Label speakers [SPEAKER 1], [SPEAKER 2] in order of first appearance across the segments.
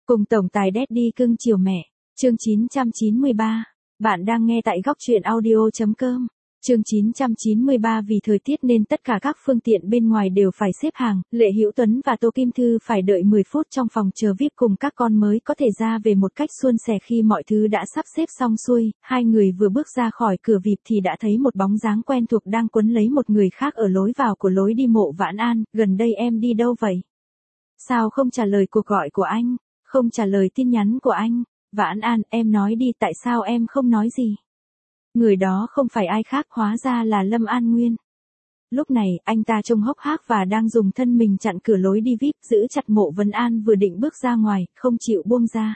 [SPEAKER 1] Cùng tổng tài Daddy cưng chiều mẹ. Chương 993. Bạn đang nghe tại góc truyện audio.com. Chương 993. Vì thời tiết nên tất cả các phương tiện bên ngoài đều phải xếp hàng, Lệ Hữu Tuấn và Tô Kim Thư phải đợi 10 phút trong phòng chờ VIP cùng các con mới có thể ra về một cách suôn sẻ. Khi mọi thứ đã sắp xếp xong xuôi, hai người vừa bước ra khỏi cửa VIP thì đã thấy một bóng dáng quen thuộc đang quấn lấy một người khác ở lối vào của lối đi mộ Vãn An. Gần đây em đi đâu vậy? Sao không trả lời cuộc gọi của anh? Không trả lời tin nhắn của anh? Vãn An, em nói đi, tại sao em không nói gì? Người đó không phải ai khác, hóa ra là Lâm An Nguyên. Lúc này, anh ta trông hốc hác và đang dùng thân mình chặn cửa lối đi VIP, giữ chặt Mộ Vân An vừa định bước ra ngoài, không chịu buông ra.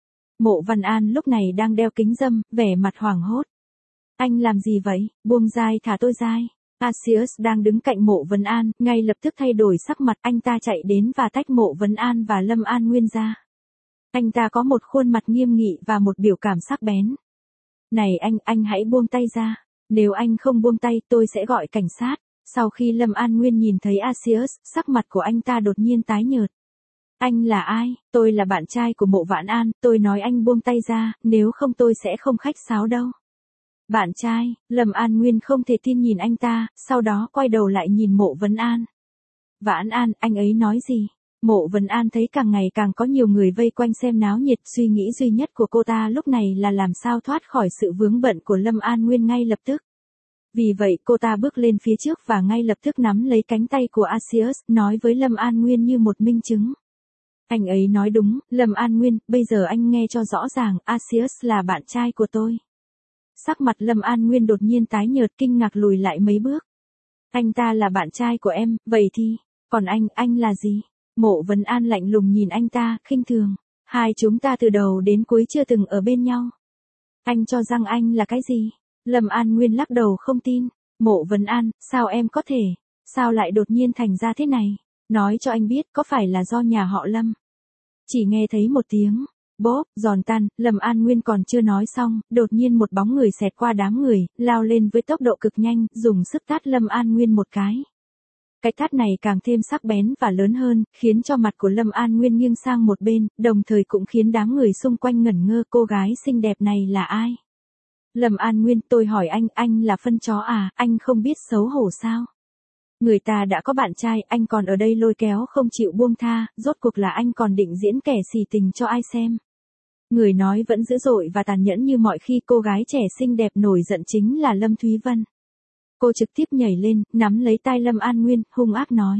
[SPEAKER 1] Mộ Vân An lúc này đang đeo kính râm, vẻ mặt hoảng hốt. Anh làm gì vậy? Buông dai, thả tôi dai. Asius đang đứng cạnh Mộ Vân An, ngay lập tức thay đổi sắc mặt, anh ta chạy đến và tách Mộ Vân An và Lâm An Nguyên ra. Anh ta có một khuôn mặt nghiêm nghị và một biểu cảm sắc bén. Này anh hãy buông tay ra. Nếu anh không buông tay, tôi sẽ gọi cảnh sát. Sau khi Lâm An Nguyên nhìn thấy Asius, sắc mặt của anh ta đột nhiên tái nhợt. Anh là ai? Tôi là bạn trai của Mộ Vãn An, tôi nói anh buông tay ra, nếu không tôi sẽ không khách sáo đâu. Bạn trai? Lâm An Nguyên không thể tin nhìn anh ta, sau đó quay đầu lại nhìn Mộ Vân An. Vãn An, anh ấy nói gì? Mộ Vân An thấy càng ngày càng có nhiều người vây quanh xem náo nhiệt, suy nghĩ duy nhất của cô ta lúc này là làm sao thoát khỏi sự vướng bận của Lâm An Nguyên ngay lập tức. Vì vậy cô ta bước lên phía trước và ngay lập tức nắm lấy cánh tay của Asius, nói với Lâm An Nguyên như một minh chứng. Anh ấy nói đúng, Lâm An Nguyên, bây giờ anh nghe cho rõ ràng, Asius là bạn trai của tôi. Sắc mặt Lâm An Nguyên đột nhiên tái nhợt, kinh ngạc lùi lại mấy bước. Anh ta là bạn trai của em, vậy thì, còn anh là gì? Mộ Vân An lạnh lùng nhìn anh ta, khinh thường. Hai chúng ta từ đầu đến cuối chưa từng ở bên nhau. Anh cho rằng anh là cái gì? Lâm An Nguyên lắc đầu không tin. Mộ Vân An, sao em có thể? Sao lại đột nhiên thành ra thế này? Nói cho anh biết, có phải là do nhà họ Lâm? Chỉ nghe thấy một tiếng bốp, giòn tan, Lâm An Nguyên còn chưa nói xong, đột nhiên một bóng người xẹt qua đám người, lao lên với tốc độ cực nhanh, dùng sức tát Lâm An Nguyên một cái. Cái tát này càng thêm sắc bén và lớn hơn, khiến cho mặt của Lâm An Nguyên nghiêng sang một bên, đồng thời cũng khiến đám người xung quanh ngẩn ngơ. Cô gái xinh đẹp này là ai? Lâm An Nguyên, tôi hỏi anh là phân chó à, anh không biết xấu hổ sao? Người ta đã có bạn trai, anh còn ở đây lôi kéo không chịu buông tha, rốt cuộc là anh còn định diễn kẻ xì tình cho ai xem? Người nói vẫn dữ dội và tàn nhẫn như mọi khi. Cô gái trẻ xinh đẹp nổi giận chính là Lâm Thúy Vân. Cô trực tiếp nhảy lên, nắm lấy tai Lâm An Nguyên, hung ác nói.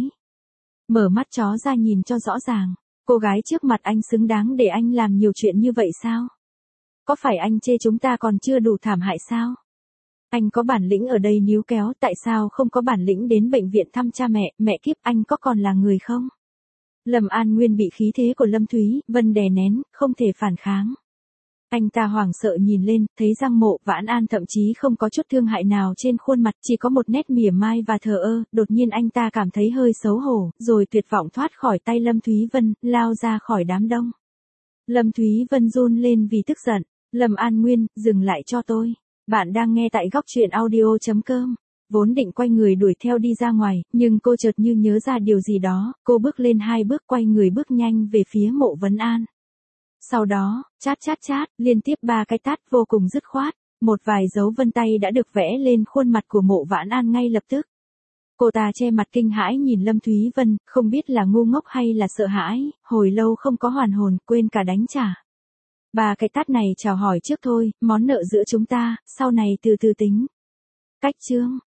[SPEAKER 1] Mở mắt chó ra nhìn cho rõ ràng. Cô gái trước mặt anh xứng đáng để anh làm nhiều chuyện như vậy sao? Có phải anh chê chúng ta còn chưa đủ thảm hại sao? Anh có bản lĩnh ở đây níu kéo, tại sao không có bản lĩnh đến bệnh viện thăm cha mẹ kiếp, anh có còn là người không? Lâm An Nguyên bị khí thế của Lâm Thúy Vân đè nén, không thể phản kháng. Anh ta hoảng sợ nhìn lên, thấy rằng Mộ Vãn An thậm chí không có chút thương hại nào trên khuôn mặt, chỉ có một nét mỉa mai và thờ ơ. Đột nhiên anh ta cảm thấy hơi xấu hổ, rồi tuyệt vọng thoát khỏi tay Lâm Thúy Vân, lao ra khỏi đám đông. Lâm Thúy Vân run lên vì tức giận. Lâm An Nguyên, dừng lại cho tôi. Bạn đang nghe tại góc truyện audio.com. Vốn định quay người đuổi theo đi ra ngoài, nhưng cô chợt như nhớ ra điều gì đó, cô bước lên 2 bước, quay người bước nhanh về phía Mộ Vân An. Sau đó, chát, liên tiếp 3 cái tát vô cùng dứt khoát, một vài dấu vân tay đã được vẽ lên khuôn mặt của Mộ Vãn An ngay lập tức. Cô ta che mặt kinh hãi nhìn Lâm Thúy Vân, không biết là ngu ngốc hay là sợ hãi, hồi lâu không có hoàn hồn, quên cả đánh trả. 3 cái tát này chào hỏi trước thôi, món nợ giữa chúng ta, sau này từ từ tính. Cách chương.